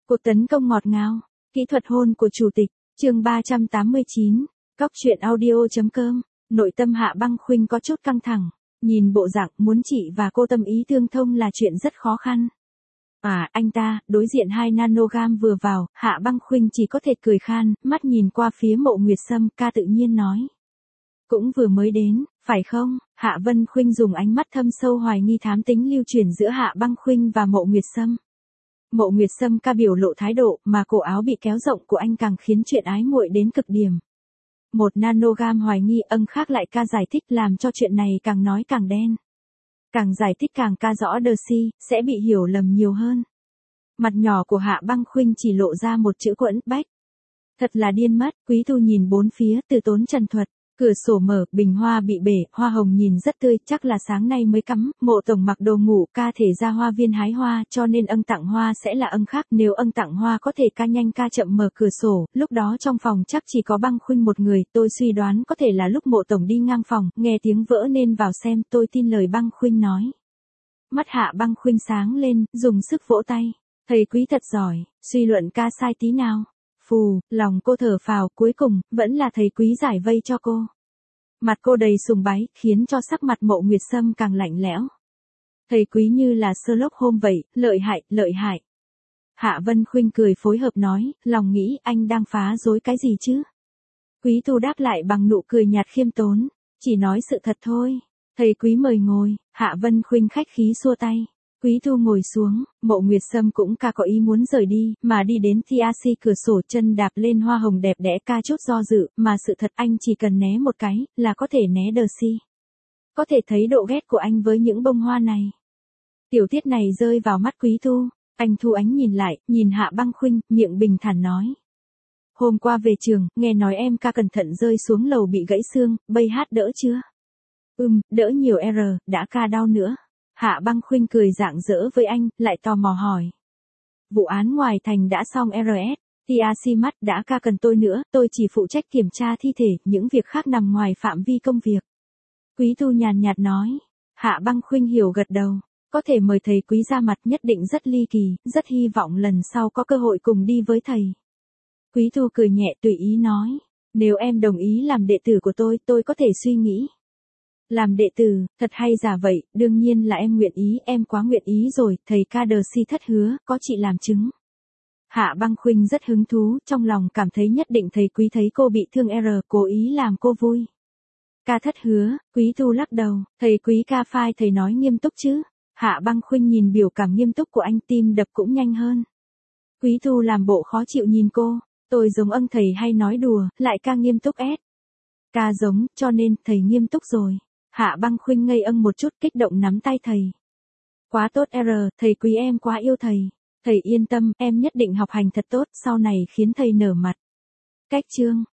Cuộc tấn công ngọt ngào, kỹ thuật hôn của chủ tịch, chương 389, Cóc truyện audio.com, nội tâm Hạ Băng Khuynh có chút căng thẳng, nhìn bộ dạng muốn chị và cô tâm ý tương thông là chuyện rất khó khăn. Anh ta, đối diện 2 nanogam vừa vào, Hạ Băng Khuynh chỉ có thể cười khan, mắt nhìn qua phía Mộ Nguyệt Sâm, ca tự nhiên nói. Cũng vừa mới đến, phải không? Hạ Vân Khuynh dùng ánh mắt thâm sâu hoài nghi thám tính lưu chuyển giữa Hạ Băng Khuynh và Mộ Nguyệt Sâm. Mộ Nguyệt Sâm ca biểu lộ thái độ, mà cổ áo bị kéo rộng của anh càng khiến chuyện ái muội đến cực điểm. 1 nanogam hoài nghi, khác lại ca giải thích, làm cho chuyện này càng nói càng đen. Càng giải thích càng ca rõ Darcy, sẽ bị hiểu lầm nhiều hơn. Mặt nhỏ của Hạ Băng Khuynh chỉ lộ ra một chữ quẫn bách. Thật là điên mất. Quý Thu nhìn bốn phía, từ tốn trần thuật. Cửa sổ mở, bình hoa bị bể, hoa hồng nhìn rất tươi, chắc là sáng nay mới cắm. Mộ tổng mặc đồ ngủ, ca thể ra hoa viên hái hoa, cho nên tặng hoa sẽ là khác. Nếu tặng hoa có thể ca nhanh ca chậm mở cửa sổ, lúc đó trong phòng chắc chỉ có Băng Khuynh một người. Tôi suy đoán có thể là lúc mộ tổng đi ngang phòng, nghe tiếng vỡ nên vào xem. Tôi tin lời Băng Khuynh nói. Mắt Hạ Băng Khuynh sáng lên, dùng sức vỗ tay. Thầy Quý thật giỏi, suy luận ca sai tí nào. Phù, lòng cô thở phào, cuối cùng, vẫn là thầy Quý giải vây cho cô. Mặt cô đầy sùng bái, khiến cho sắc mặt Mộ Nguyệt Sâm càng lạnh lẽo. Thầy Quý như là Sherlock Holmes vậy, lợi hại, lợi hại. Hạ Vân Khuynh cười phối hợp nói, lòng nghĩ anh đang phá rối cái gì chứ? Quý Thu đáp lại bằng nụ cười nhạt khiêm tốn, chỉ nói sự thật thôi. Thầy Quý mời ngồi, Hạ Vân Khuynh khách khí xua tay. Quý Thu ngồi xuống, Mộ Nguyệt Sâm cũng ca có ý muốn rời đi, mà đi đến TRC cửa sổ, chân đạp lên hoa hồng đẹp đẽ, ca chút do dự, mà sự thật anh chỉ cần né một cái, là có thể né Darcy. Có thể thấy độ ghét của anh với những bông hoa này. Tiểu tiết này rơi vào mắt Quý Thu, anh thu ánh nhìn lại, nhìn Hạ Băng Khuynh, miệng bình thản nói. Hôm qua về trường, nghe nói em ca cẩn thận rơi xuống lầu bị gãy xương, bây hát đỡ chưa? Đỡ nhiều đã ca đau nữa. Hạ Băng Khuynh cười rạng rỡ với anh, lại tò mò hỏi. Vụ án ngoài thành đã xong TRC mắt, đã ca cần tôi nữa, tôi chỉ phụ trách kiểm tra thi thể, những việc khác nằm ngoài phạm vi công việc. Quý Thu nhàn nhạt nói. Hạ Băng Khuynh hiểu gật đầu, có thể mời thầy Quý ra mặt, nhất định rất ly kỳ, rất hy vọng lần sau có cơ hội cùng đi với thầy. Quý Thu cười nhẹ tùy ý nói, nếu em đồng ý làm đệ tử của tôi có thể suy nghĩ. Làm đệ tử, thật hay giả vậy, đương nhiên là em nguyện ý, em quá nguyện ý rồi, thầy ca Darcy thất hứa, có chị làm chứng. Hạ Băng Khuynh rất hứng thú, trong lòng cảm thấy nhất định thầy Quý thấy cô bị thương cố ý làm cô vui. Ca thất hứa, Quý Thu lắc đầu, thầy Quý ca phai thầy nói nghiêm túc chứ. Hạ Băng Khuynh nhìn biểu cảm nghiêm túc của anh, tim đập cũng nhanh hơn. Quý Thu làm bộ khó chịu nhìn cô, tôi giống thầy hay nói đùa, lại ca nghiêm túc Ca giống, cho nên thầy nghiêm túc rồi. Hạ Băng Khuynh ngây một chút, kích động nắm tay thầy. Quá tốt thầy Quý em quá yêu thầy. Thầy yên tâm, em nhất định học hành thật tốt, sau này khiến thầy nở mặt. Cách chương.